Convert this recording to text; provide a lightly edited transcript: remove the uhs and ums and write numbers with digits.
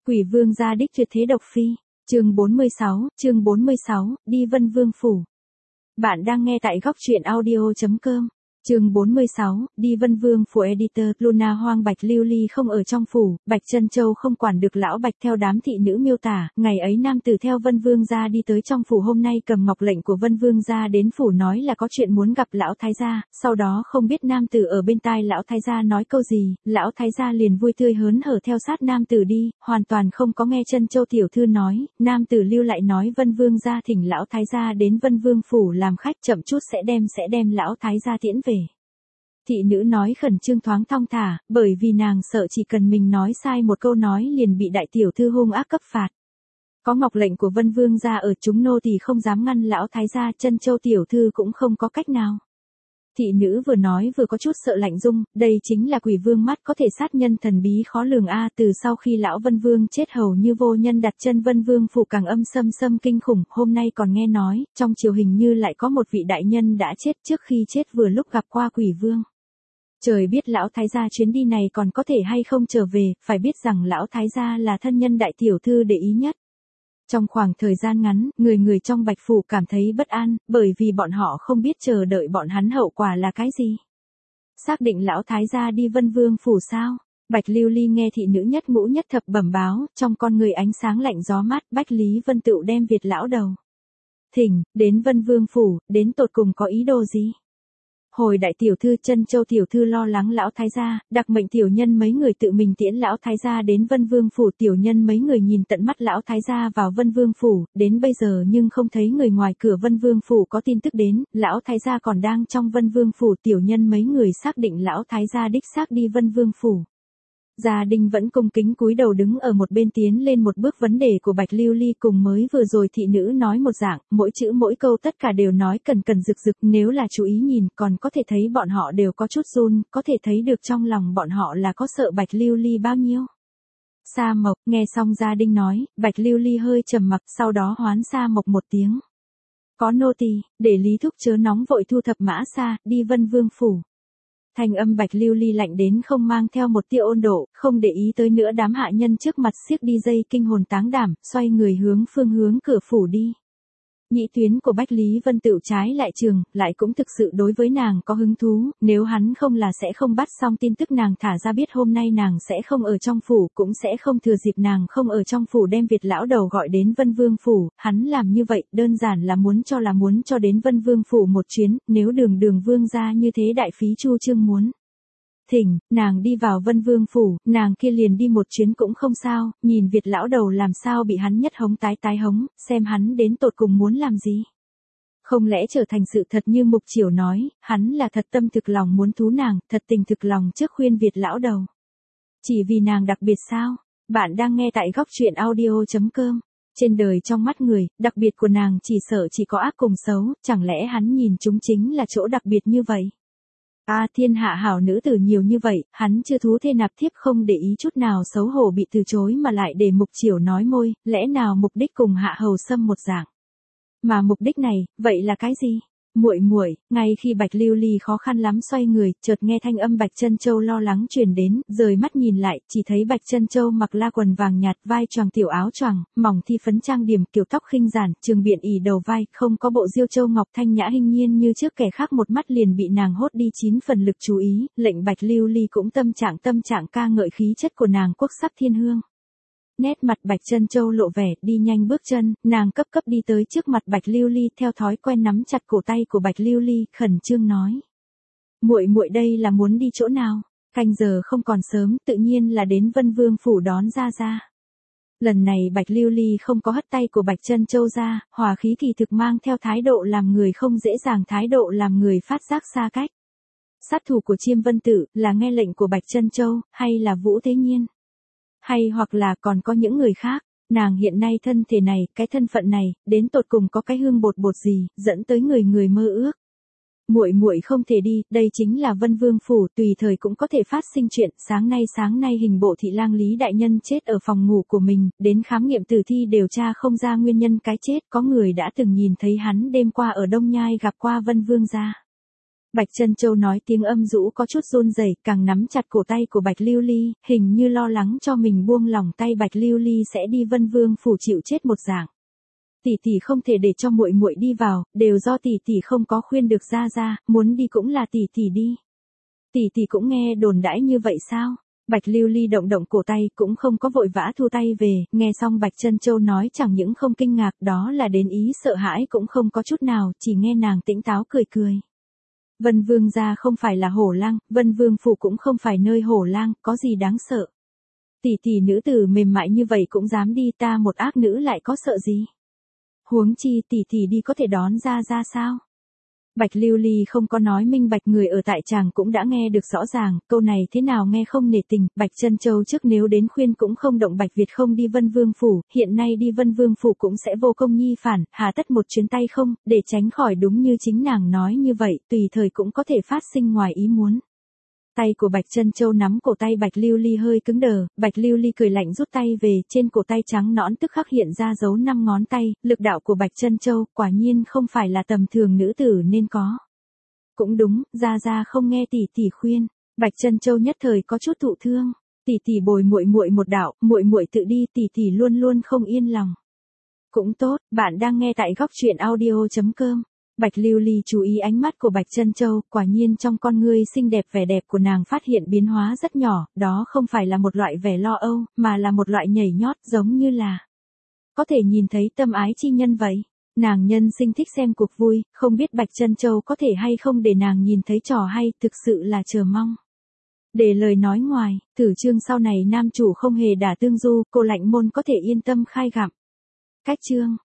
Quỷ vương gia đích tuyệt thế độc phi, chương 46, đi Vân Vương phủ. Bạn đang nghe tại góc truyện audio.com. Chương 46, đi Vân Vương phủ. Editor Luna. Hoang Bạch Lưu Ly không ở trong phủ, Bạch Chân Châu không quản được lão Bạch. Theo đám thị nữ miêu tả, ngày ấy nam tử theo Vân Vương gia đi tới trong phủ, hôm nay cầm ngọc lệnh của Vân Vương gia đến phủ, nói là có chuyện muốn gặp lão thái gia. Sau đó không biết nam tử ở bên tai lão thái gia nói câu gì, lão thái gia liền vui tươi hớn hở theo sát nam tử đi, hoàn toàn không có nghe Chân Châu tiểu thư nói. Nam tử lưu lại nói Vân Vương gia thỉnh lão thái gia đến Vân Vương phủ làm khách, chậm chút sẽ đem lão thái gia tiễn về. Thị nữ nói khẩn trương thoáng thong thả, bởi vì nàng sợ chỉ cần mình nói sai một câu nói liền bị đại tiểu thư hung ác cấp phạt. Có ngọc lệnh của Vân Vương gia ở, chúng nô thì không dám ngăn lão thái gia, Chân Châu tiểu thư cũng không có cách nào. Thị nữ vừa nói vừa có chút sợ lạnh rung, đây chính là quỷ vương mắt có thể sát nhân thần bí khó lường a. Từ sau khi lão Vân Vương chết hầu như vô nhân đặt chân Vân Vương phủ, càng âm xâm kinh khủng. Hôm nay còn nghe nói, trong triều hình như lại có một vị đại nhân đã chết, trước khi chết vừa lúc gặp qua quỷ vương. Trời biết lão thái gia chuyến đi này còn có thể hay không trở về, phải biết rằng lão thái gia là thân nhân đại tiểu thư để ý nhất. Trong khoảng thời gian ngắn, người trong Bạch phủ cảm thấy bất an, bởi vì bọn họ không biết chờ đợi bọn hắn hậu quả là cái gì. Xác định lão thái gia đi Vân Vương phủ sao? Bạch Lưu Ly nghe thị nữ nhất ngũ nhất thập bẩm báo, trong con người ánh sáng lạnh gió mát. Bách Lý Vân Tựu đem Việt lão đầu thỉnh đến Vân Vương phủ, đến tột cùng có ý đồ gì? Hồi đại tiểu thư, Chân Châu tiểu thư lo lắng lão thái gia, đặc mệnh tiểu nhân mấy người tự mình tiễn lão thái gia đến Vân Vương phủ. Tiểu nhân mấy người nhìn tận mắt lão thái gia vào Vân Vương phủ, đến bây giờ nhưng không thấy người ngoài cửa Vân Vương phủ có tin tức đến, lão thái gia còn đang trong Vân Vương phủ. Tiểu nhân mấy người xác định lão thái gia đích xác đi Vân Vương phủ. Gia Đình vẫn cung kính cúi đầu đứng ở một bên, tiến lên một bước. Vấn đề của Bạch Lưu Ly cùng mới vừa rồi thị nữ nói một dạng, mỗi chữ mỗi câu tất cả đều nói cần rực, nếu là chú ý nhìn còn có thể thấy bọn họ đều có chút run, có thể thấy được trong lòng bọn họ là có sợ Bạch Lưu Ly bao nhiêu. Sa Mộc, nghe xong Gia Đình nói, Bạch Lưu Ly hơi trầm mặc, sau đó hoán Sa Mộc một tiếng. Có nô tỳ, để Lý thúc chớ nóng vội thu thập mã xa, đi Vân Vương phủ. Thanh âm Bạch Lưu Ly lạnh đến không mang theo một tia ôn độ, không để ý tới nữa đám hạ nhân trước mặt, siết đi dây kinh hồn táng đảm, xoay người hướng cửa phủ đi. Nhị tuyến của Bách Lý Vân Tựu trái lại trường, lại cũng thực sự đối với nàng có hứng thú, nếu hắn không là sẽ không bắt xong tin tức nàng thả ra, biết hôm nay nàng sẽ không ở trong phủ, cũng sẽ không thừa dịp nàng không ở trong phủ đem Việt lão đầu gọi đến Vân Vương phủ. Hắn làm như vậy đơn giản là muốn cho đến Vân Vương phủ một chuyến, nếu đường vương gia như thế đại phí chu trương muốn thỉnh nàng đi vào Vân Vương phủ, nàng kia liền đi một chuyến cũng không sao. Nhìn Việt lão đầu làm sao bị hắn nhất hống tái hống, xem hắn đến tột cùng muốn làm gì. Không lẽ trở thành sự thật như Mục Chiểu nói, hắn là thật tâm thực lòng muốn thú nàng, thật tình thực lòng trước khuyên Việt lão đầu. Chỉ vì nàng đặc biệt sao? Bạn đang nghe tại góc truyện audio.com. Trên đời trong mắt người, đặc biệt của nàng chỉ có ác cùng xấu, chẳng lẽ hắn nhìn chúng chính là chỗ đặc biệt như vậy? Thiên hạ hảo nữ tử nhiều như vậy, hắn chưa thú thê nạp thiếp không để ý chút nào, xấu hổ bị từ chối mà lại để Mục Chiểu nói môi, lẽ nào mục đích cùng hạ hầu xâm một dạng. Mà mục đích này, vậy là cái gì? Muội, ngay khi Bạch Lưu Ly khó khăn lắm xoay người, chợt nghe thanh âm Bạch Chân Châu lo lắng truyền đến, rời mắt nhìn lại, chỉ thấy Bạch Chân Châu mặc la quần vàng nhạt, vai choàng tiểu áo choàng, mỏng thi phấn trang điểm, kiểu tóc khinh giản, trường biện ỉ đầu vai, không có bộ diêu châu ngọc, thanh nhã hinh nhiên như trước, kẻ khác một mắt liền bị nàng hốt đi 9 phần lực chú ý, lệnh Bạch Lưu Ly cũng tâm trạng ca ngợi khí chất của nàng quốc sắc thiên hương. Nét mặt Bạch Chân Châu lộ vẻ, đi nhanh bước chân, nàng cấp đi tới trước mặt Bạch Lưu Ly, theo thói quen nắm chặt cổ tay của Bạch Lưu Ly, khẩn trương nói: "Muội đây là muốn đi chỗ nào? Canh giờ không còn sớm, tự nhiên là đến Vân Vương phủ đón ra." Lần này Bạch Lưu Ly không có hất tay của Bạch Chân Châu ra, hòa khí kỳ thực mang theo thái độ làm người không dễ dàng, thái độ làm người phát giác xa cách. Sát thủ của Chiêm Vân Tự là nghe lệnh của Bạch Chân Châu, hay là Vũ Thế Nhiên? Hay hoặc là còn có những người khác? Nàng hiện nay thân thể này, cái thân phận này, đến tột cùng có cái hương bột gì, dẫn tới người mơ ước. Muội không thể đi, đây chính là Vân Vương phủ, tùy thời cũng có thể phát sinh chuyện. Sáng nay hình bộ thị lang Lý đại nhân chết ở phòng ngủ của mình, đến khám nghiệm tử thi điều tra không ra nguyên nhân cái chết, có người đã từng nhìn thấy hắn đêm qua ở Đông Nhai gặp qua Vân Vương gia. Bạch Chân Châu nói tiếng âm rũ có chút run rẩy, càng nắm chặt cổ tay của Bạch Lưu Ly, hình như lo lắng cho mình buông lỏng tay Bạch Lưu Ly sẽ đi Vân Vương phủ chịu chết một dạng. Tỷ tỷ không thể để cho muội muội đi vào, đều do tỷ tỷ không có khuyên được ra, muốn đi cũng là tỷ tỷ đi. Tỷ tỷ cũng nghe đồn đãi như vậy sao? Bạch Lưu Ly động động cổ tay cũng không có vội vã thu tay về, nghe xong Bạch Chân Châu nói chẳng những không kinh ngạc đó là đến ý sợ hãi cũng không có chút nào, chỉ nghe nàng tĩnh táo cười cười. Vân Vương gia không phải là hổ lang, Vân Vương phủ cũng không phải nơi hổ lang, có gì đáng sợ. Tỷ tỷ nữ tử mềm mại như vậy cũng dám đi, ta một ác nữ lại có sợ gì. Huống chi tỷ tỷ đi có thể đón ra sao? Bạch Lưu Ly không có nói minh bạch, người ở tại tràng cũng đã nghe được rõ ràng, câu này thế nào nghe không nể tình, Bạch Chân Châu trước nếu đến khuyên cũng không động Bạch Việt không đi Vân Vương phủ, hiện nay đi Vân Vương phủ cũng sẽ vô công nhi phản, hà tất một chuyến tay không, để tránh khỏi đúng như chính nàng nói như vậy, tùy thời cũng có thể phát sinh ngoài ý muốn. Tay của Bạch Chân Châu nắm cổ tay Bạch Lưu Ly hơi cứng đờ, Bạch Lưu Ly cười lạnh rút tay về, trên cổ tay trắng nõn tức khắc hiện ra dấu 5 ngón tay, lực đạo của Bạch Chân Châu quả nhiên không phải là tầm thường nữ tử nên có. Cũng đúng, ra không nghe tỷ tỷ khuyên, Bạch Chân Châu nhất thời có chút thụ thương, tỷ tỷ bồi muội muội một đạo, muội muội tự đi, tỷ tỷ luôn luôn không yên lòng. Cũng tốt, bạn đang nghe tại góc truyện audio.com. Bạch Lưu Ly chú ý ánh mắt của Bạch Chân Châu, quả nhiên trong con ngươi xinh đẹp vẻ đẹp của nàng phát hiện biến hóa rất nhỏ, đó không phải là một loại vẻ lo âu, mà là một loại nhảy nhót giống như là có thể nhìn thấy tâm ái chi nhân vậy. Nàng nhân sinh thích xem cuộc vui, không biết Bạch Chân Châu có thể hay không để nàng nhìn thấy trò hay, thực sự là chờ mong. Để lời nói ngoài, thử chương sau này nam chủ không hề đả tương du, cô lạnh môn có thể yên tâm khai gặm. Cách chương